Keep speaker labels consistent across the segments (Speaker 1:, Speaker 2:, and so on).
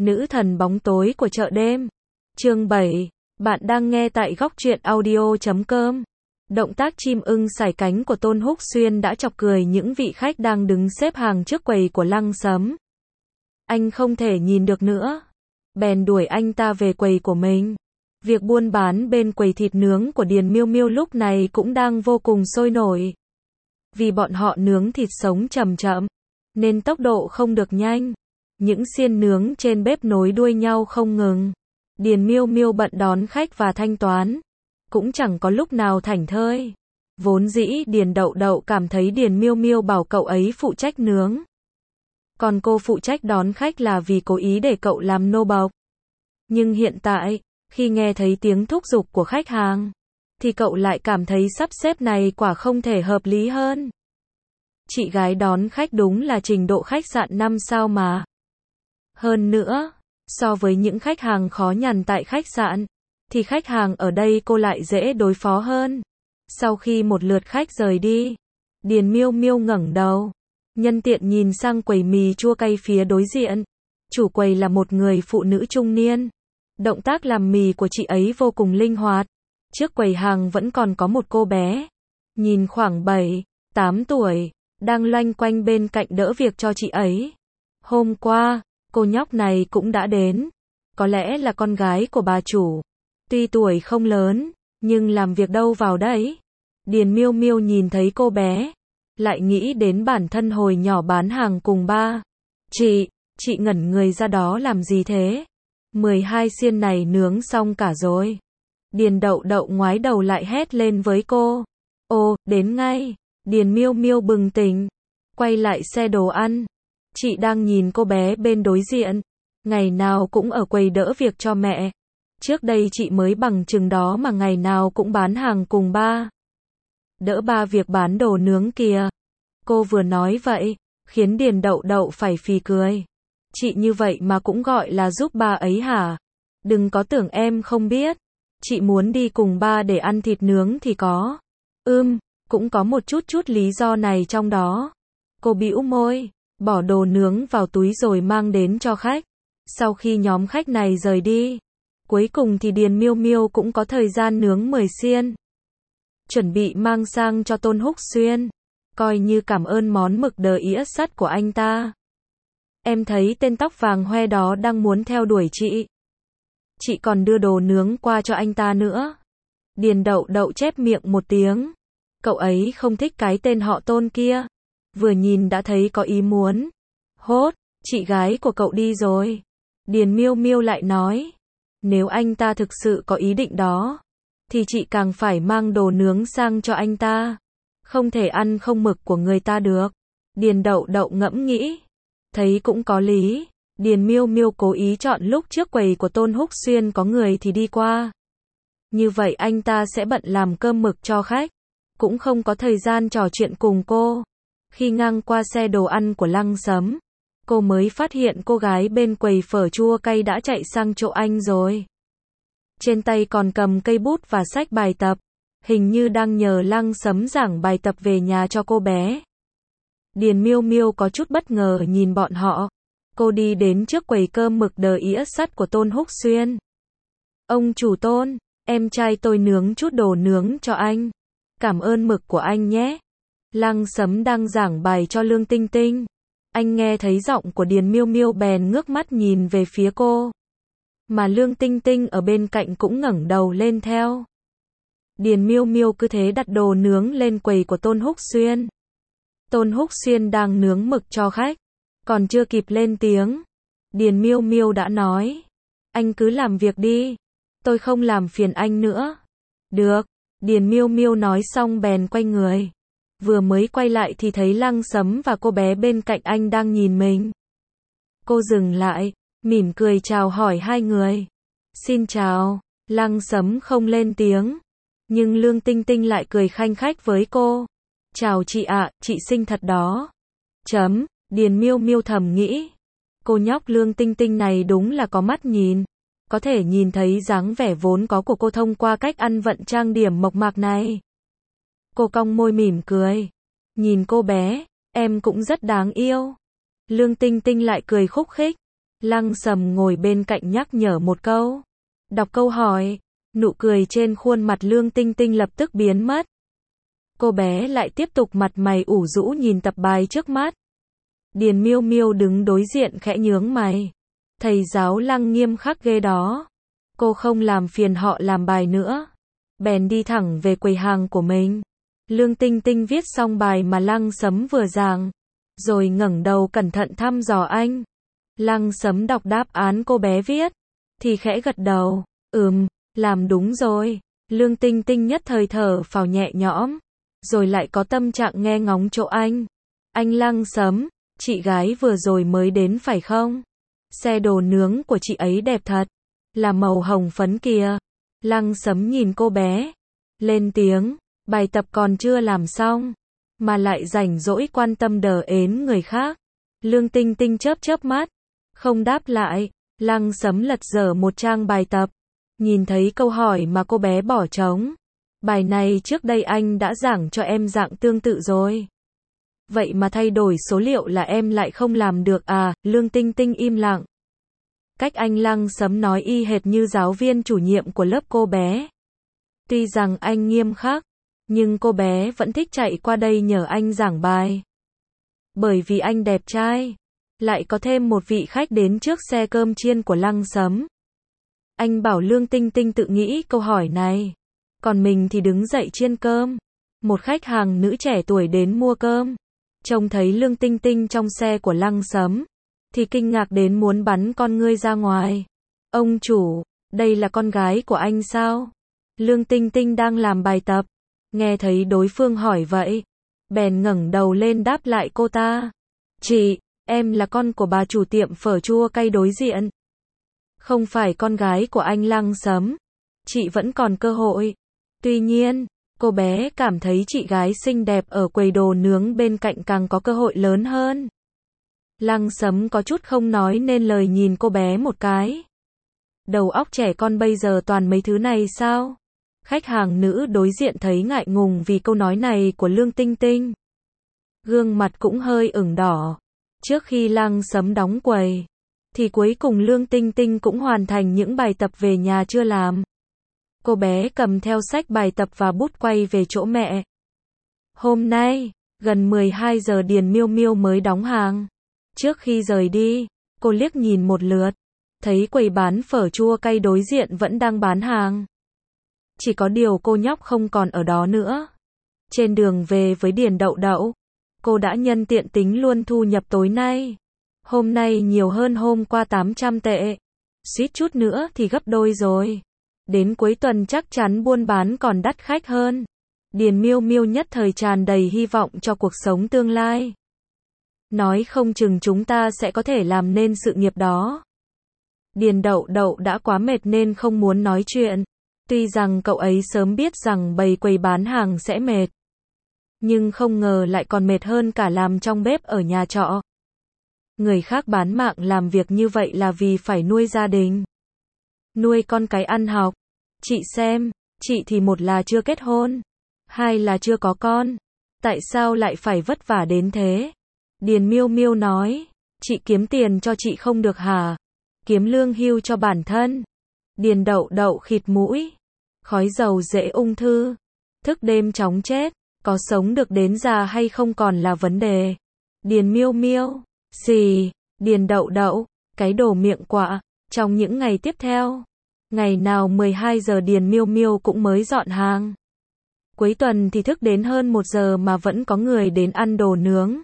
Speaker 1: Nữ thần bóng tối của chợ đêm. Chương 7. Bạn đang nghe tại góc truyện audio.com. Động tác chim ưng sải cánh của Tôn Húc Xuyên đã chọc cười những vị khách đang đứng xếp hàng trước quầy của Lăng Sấm. Anh không thể nhìn được nữa, bèn đuổi anh ta về quầy của mình. Việc buôn bán bên quầy thịt nướng của Điền Miêu Miêu lúc này cũng đang vô cùng sôi nổi. Vì bọn họ nướng thịt sống chậm chậm, nên tốc độ không được nhanh. Những xiên nướng trên bếp nối đuôi nhau không ngừng. Điền Miêu Miêu bận đón khách và thanh toán, cũng chẳng có lúc nào thảnh thơi. Vốn dĩ Điền Đậu Đậu cảm thấy Điền Miêu Miêu bảo cậu ấy phụ trách nướng, còn cô phụ trách đón khách là vì cố ý để cậu làm nô bộc. Nhưng hiện tại, khi nghe thấy tiếng thúc giục của khách hàng, thì cậu lại cảm thấy sắp xếp này quả không thể hợp lý hơn. Chị gái đón khách đúng là trình độ khách sạn 5 sao mà. Hơn nữa, so với những khách hàng khó nhằn tại khách sạn, thì khách hàng ở đây cô lại dễ đối phó hơn. Sau khi một lượt khách rời đi, Điền Miêu Miêu ngẩng đầu, nhân tiện nhìn sang quầy mì chua cay phía đối diện. Chủ quầy là một người phụ nữ trung niên. Động tác làm mì của chị ấy vô cùng linh hoạt. Trước quầy hàng vẫn còn có một cô bé, nhìn khoảng 7, 8 tuổi, đang loanh quanh bên cạnh đỡ việc cho chị ấy. Hôm qua, cô nhóc này cũng đã đến. Có lẽ là con gái của bà chủ. Tuy tuổi không lớn, nhưng làm việc đâu vào đấy. Điền Miêu Miêu nhìn thấy cô bé, lại nghĩ đến bản thân hồi nhỏ bán hàng cùng ba. Chị ngẩn người ra đó làm gì thế? 12 xiên này nướng xong cả rồi. Điền Đậu Đậu ngoái đầu lại hét lên với cô. Ồ, đến ngay. Điền Miêu Miêu bừng tỉnh, quay lại xe đồ ăn. Chị đang nhìn cô bé bên đối diện, ngày nào cũng ở quầy đỡ việc cho mẹ. Trước đây chị mới bằng chừng đó mà ngày nào cũng bán hàng cùng ba. Đỡ ba việc bán đồ nướng kìa. Cô vừa nói vậy, khiến Điền Đậu Đậu phải phì cười. Chị như vậy mà cũng gọi là giúp ba ấy hả? Đừng có tưởng em không biết. Chị muốn đi cùng ba để ăn thịt nướng thì có. Cũng có một chút lý do này trong đó. Cô bĩu môi, bỏ đồ nướng vào túi rồi mang đến cho khách. Sau khi nhóm khách này rời đi, cuối cùng thì Điền Miêu Miêu cũng có thời gian nướng 10 xiên. Chuẩn bị mang sang cho Tôn Húc Xuyên, coi như cảm ơn món mực đờ ĩa sắt của anh ta. Em thấy tên tóc vàng hoe đó đang muốn theo đuổi chị. Chị còn đưa đồ nướng qua cho anh ta nữa. Điền Đậu Đậu chép miệng một tiếng. Cậu ấy không thích cái tên họ Tôn kia. Vừa nhìn đã thấy có ý muốn. Hốt, chị gái của cậu đi rồi. Điền Miêu Miêu lại nói. Nếu anh ta thực sự có ý định đó, thì chị càng phải mang đồ nướng sang cho anh ta. Không thể ăn không mực của người ta được. Điền Đậu Đậu ngẫm nghĩ, thấy cũng có lý. Điền Miêu Miêu cố ý chọn lúc trước quầy của Tôn Húc Xuyên có người thì đi qua. Như vậy anh ta sẽ bận làm cơm mực cho khách, cũng không có thời gian trò chuyện cùng cô. Khi ngang qua xe đồ ăn của Lăng Sấm, cô mới phát hiện cô gái bên quầy phở chua cay đã chạy sang chỗ anh rồi. Trên tay còn cầm cây bút và sách bài tập, hình như đang nhờ Lăng Sấm giảng bài tập về nhà cho cô bé. Điền Miêu Miêu có chút bất ngờ nhìn bọn họ. Cô đi đến trước quầy cơm mực đờ ĩa sắt của Tôn Húc Xuyên. Ông chủ Tôn, em trai tôi nướng chút đồ nướng cho anh. Cảm ơn mực của anh nhé. Lăng Sấm đang giảng bài cho Lương Tinh Tinh. Anh nghe thấy giọng của Điền Miêu Miêu bèn ngước mắt nhìn về phía cô. Mà Lương Tinh Tinh ở bên cạnh cũng ngẩng đầu lên theo. Điền Miêu Miêu cứ thế đặt đồ nướng lên quầy của Tôn Húc Xuyên. Tôn Húc Xuyên đang nướng mực cho khách, còn chưa kịp lên tiếng, Điền Miêu Miêu đã nói. Anh cứ làm việc đi, tôi không làm phiền anh nữa. Được, Điền Miêu Miêu nói xong bèn quay người. Vừa mới quay lại thì thấy Lăng Sấm và cô bé bên cạnh anh đang nhìn mình. Cô dừng lại, mỉm cười chào hỏi hai người. Xin chào. Lăng Sấm không lên tiếng, nhưng Lương Tinh Tinh lại cười khanh khách với cô. Chào chị ạ, chị xinh thật đó. Điền Miêu Miêu thầm nghĩ. Cô nhóc Lương Tinh Tinh này đúng là có mắt nhìn. Có thể nhìn thấy dáng vẻ vốn có của cô thông qua cách ăn vận trang điểm mộc mạc này. Cô cong môi mỉm cười. Nhìn cô bé, em cũng rất đáng yêu. Lương Tinh Tinh lại cười khúc khích. Lăng Sầm ngồi bên cạnh nhắc nhở một câu. Đọc câu hỏi, nụ cười trên khuôn mặt Lương Tinh Tinh lập tức biến mất. Cô bé lại tiếp tục mặt mày ủ rũ nhìn tập bài trước mắt. Điền Miêu Miêu đứng đối diện khẽ nhướng mày. Thầy giáo Lăng nghiêm khắc ghê đó. Cô không làm phiền họ làm bài nữa. Bèn đi thẳng về quầy hàng của mình. Lương Tinh Tinh viết xong bài mà Lăng Sấm vừa giảng. Rồi ngẩng đầu cẩn thận thăm dò anh. Lăng Sấm đọc đáp án cô bé viết. Thì khẽ gật đầu. Làm đúng rồi. Lương Tinh Tinh nhất thời thở phào nhẹ nhõm. Rồi lại có tâm trạng nghe ngóng chỗ anh. Anh Lăng Sấm, chị gái vừa rồi mới đến phải không? Xe đồ nướng của chị ấy đẹp thật. Là màu hồng phấn kìa. Lăng Sấm nhìn cô bé. Lên tiếng, bài tập còn chưa làm xong. Mà lại rảnh rỗi quan tâm đờ ến người khác. Lương Tinh Tinh chớp chớp mắt. Không đáp lại. Lăng Sấm lật dở một trang bài tập. Nhìn thấy câu hỏi mà cô bé bỏ trống. Bài này trước đây anh đã giảng cho em dạng tương tự rồi. Vậy mà thay đổi số liệu là em lại không làm được à? Lương Tinh Tinh im lặng. Cách anh Lăng Sấm nói y hệt như giáo viên chủ nhiệm của lớp cô bé. Tuy rằng anh nghiêm khắc, nhưng cô bé vẫn thích chạy qua đây nhờ anh giảng bài. Bởi vì anh đẹp trai. Lại có thêm một vị khách đến trước xe cơm chiên của Lăng Sấm. Anh bảo Lương Tinh Tinh tự nghĩ câu hỏi này. Còn mình thì đứng dậy chiên cơm. Một khách hàng nữ trẻ tuổi đến mua cơm. Trông thấy Lương Tinh Tinh trong xe của Lăng Sấm. Thì kinh ngạc đến muốn bắn con ngươi ra ngoài. Ông chủ, đây là con gái của anh sao? Lương Tinh Tinh đang làm bài tập. Nghe thấy đối phương hỏi vậy. Bèn ngẩng đầu lên đáp lại cô ta. Chị, em là con của bà chủ tiệm phở chua cay đối diện. Không phải con gái của anh Lăng Sấm. Chị vẫn còn cơ hội. Tuy nhiên, cô bé cảm thấy chị gái xinh đẹp ở quầy đồ nướng bên cạnh càng có cơ hội lớn hơn. Lăng Sấm có chút không nói nên lời nhìn cô bé một cái. Đầu óc trẻ con bây giờ toàn mấy thứ này sao? Khách hàng nữ đối diện thấy ngại ngùng vì câu nói này của Lương Tinh Tinh. Gương mặt cũng hơi ửng đỏ. Trước khi Lăng Sấm đóng quầy, thì cuối cùng Lương Tinh Tinh cũng hoàn thành những bài tập về nhà chưa làm. Cô bé cầm theo sách bài tập và bút quay về chỗ mẹ. Hôm nay, gần 12 giờ Điền Miêu Miêu mới đóng hàng. Trước khi rời đi, cô liếc nhìn một lượt. Thấy quầy bán phở chua cay đối diện vẫn đang bán hàng. Chỉ có điều cô nhóc không còn ở đó nữa. Trên đường về với Điền Đậu Đậu, cô đã nhân tiện tính luôn thu nhập tối nay. Hôm nay nhiều hơn hôm qua 800 tệ. Suýt chút nữa thì gấp đôi rồi. Đến cuối tuần chắc chắn buôn bán còn đắt khách hơn. Điền Miêu Miêu nhất thời tràn đầy hy vọng cho cuộc sống tương lai. Nói không chừng chúng ta sẽ có thể làm nên sự nghiệp đó. Điền Đậu Đậu đã quá mệt nên không muốn nói chuyện. Tuy rằng cậu ấy sớm biết rằng bày quầy bán hàng sẽ mệt. Nhưng không ngờ lại còn mệt hơn cả làm trong bếp ở nhà trọ. Người khác bán mạng làm việc như vậy là vì phải nuôi gia đình. Nuôi con cái ăn học. Chị xem, chị thì một là chưa kết hôn. Hai là chưa có con. Tại sao lại phải vất vả đến thế? Điền Miêu Miêu nói, chị kiếm tiền cho chị không được hả? Kiếm lương hưu cho bản thân. Điền Đậu Đậu khịt mũi. Khói dầu dễ ung thư. Thức đêm chóng chết. Có sống được đến già hay không còn là vấn đề. Điền Miêu Miêu. Xì. Điền Đậu Đậu. Cái đồ miệng quạ. Trong những ngày tiếp theo, ngày nào 12 giờ Điền Miêu Miêu cũng mới dọn hàng. Cuối tuần thì thức đến hơn 1 giờ mà vẫn có người đến ăn đồ nướng.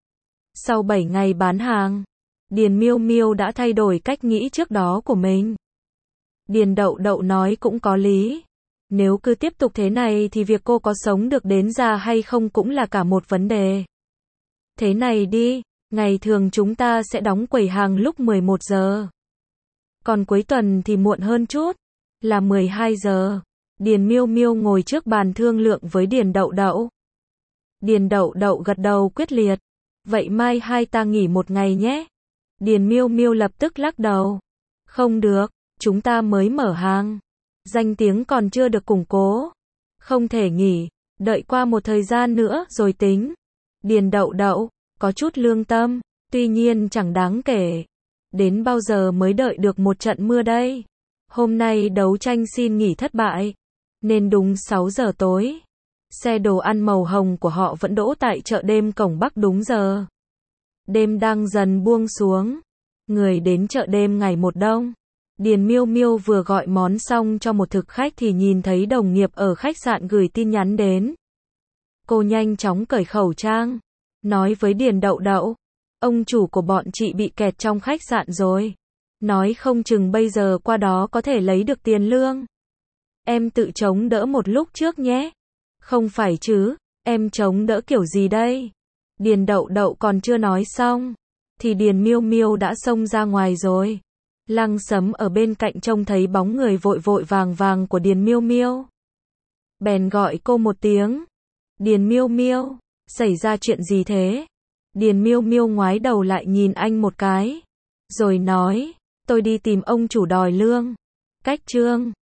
Speaker 1: Sau 7 ngày bán hàng, Điền Miêu Miêu đã thay đổi cách nghĩ trước đó của mình. Điền Đậu Đậu nói cũng có lý. Nếu cứ tiếp tục thế này thì việc cô có sống được đến già hay không cũng là cả một vấn đề. Thế này đi, ngày thường chúng ta sẽ đóng quầy hàng lúc 11 giờ. Còn cuối tuần thì muộn hơn chút, là 12 giờ. Điền Miêu Miêu ngồi trước bàn thương lượng với Điền Đậu Đậu. Điền Đậu Đậu gật đầu quyết liệt. Vậy mai hai ta nghỉ một ngày nhé. Điền Miêu Miêu lập tức lắc đầu. Không được, chúng ta mới mở hàng. Danh tiếng còn chưa được củng cố. Không thể nghỉ, đợi qua một thời gian nữa rồi tính. Điền Đậu Đậu, có chút lương tâm, tuy nhiên chẳng đáng kể. Đến bao giờ mới đợi được một trận mưa đây? Hôm nay đấu tranh xin nghỉ thất bại, nên đúng 6 giờ tối, xe đồ ăn màu hồng của họ vẫn đỗ tại chợ đêm cổng Bắc đúng giờ. Đêm đang dần buông xuống, người đến chợ đêm ngày một đông. Điền Miêu Miêu vừa gọi món xong cho một thực khách thì nhìn thấy đồng nghiệp ở khách sạn gửi tin nhắn đến. Cô nhanh chóng cởi khẩu trang, nói với Điền Đậu Đậu, ông chủ của bọn chị bị kẹt trong khách sạn rồi. Nói không chừng bây giờ qua đó có thể lấy được tiền lương. Em tự chống đỡ một lúc trước nhé. Không phải chứ, em chống đỡ kiểu gì đây? Điền Đậu Đậu còn chưa nói xong, thì Điền Miêu Miêu đã xông ra ngoài rồi. Lăng Sấm ở bên cạnh trông thấy bóng người vội vội vàng vàng của Điền Miêu Miêu, bèn gọi cô một tiếng. Điền Miêu Miêu, xảy ra chuyện gì thế? Điền Miêu Miêu ngoái đầu lại nhìn anh một cái, rồi nói, tôi đi tìm ông chủ đòi lương. Cách chương